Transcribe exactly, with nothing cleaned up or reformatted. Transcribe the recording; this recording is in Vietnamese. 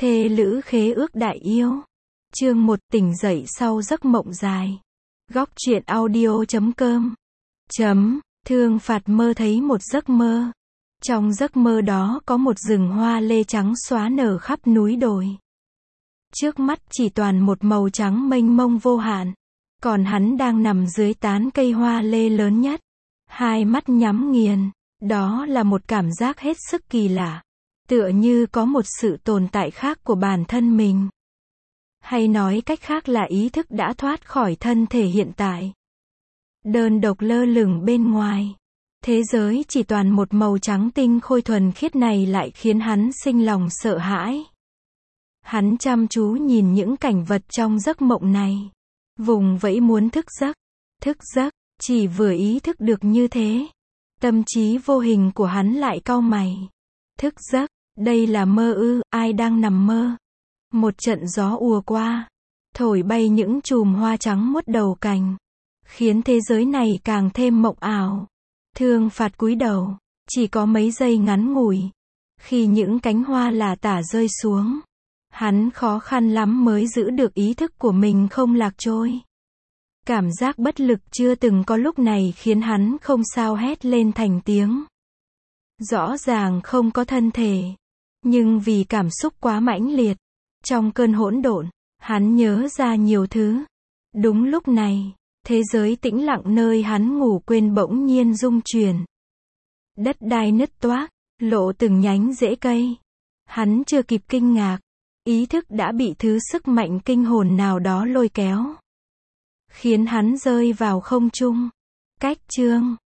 Thê lữ khế ước đại yêu. Chương một tỉnh dậy sau giấc mộng dài. Góc truyện audio chấm com. Chấm, Thương Phạt mơ thấy một giấc mơ. Trong giấc mơ đó có một rừng hoa lê trắng xóa nở khắp núi đồi. Trước mắt chỉ toàn một màu trắng mênh mông vô hạn. Còn hắn đang nằm dưới tán cây hoa lê lớn nhất. Hai mắt nhắm nghiền. Đó là một cảm giác hết sức kỳ lạ. Tựa như có một sự tồn tại khác của bản thân mình. Hay nói cách khác là ý thức đã thoát khỏi thân thể hiện tại. Đơn độc lơ lửng bên ngoài. Thế giới chỉ toàn một màu trắng tinh khôi thuần khiết này lại khiến hắn sinh lòng sợ hãi. Hắn chăm chú nhìn những cảnh vật trong giấc mộng này. Vùng vẫy muốn thức giấc. Thức giấc, chỉ vừa ý thức được như thế. Tâm trí vô hình của hắn lại cau mày. Thức giấc, đây là mơ ư, ai đang nằm mơ? Một trận gió ùa qua, thổi bay những chùm hoa trắng muốt đầu cành, khiến thế giới này càng thêm mộng ảo. Thương Phạt cúi đầu, chỉ có mấy giây ngắn ngủi. Khi những cánh hoa lả tả rơi xuống, hắn khó khăn lắm mới giữ được ý thức của mình không lạc trôi. Cảm giác bất lực chưa từng có lúc này khiến hắn không sao hét lên thành tiếng. Rõ ràng không có thân thể, nhưng vì cảm xúc quá mãnh liệt, trong cơn hỗn độn, hắn nhớ ra nhiều thứ. Đúng lúc này, thế giới tĩnh lặng nơi hắn ngủ quên bỗng nhiên rung chuyển. Đất đai nứt toác, lộ từng nhánh rễ cây. Hắn chưa kịp kinh ngạc, ý thức đã bị thứ sức mạnh kinh hồn nào đó lôi kéo, khiến hắn rơi vào không trung. Cách chương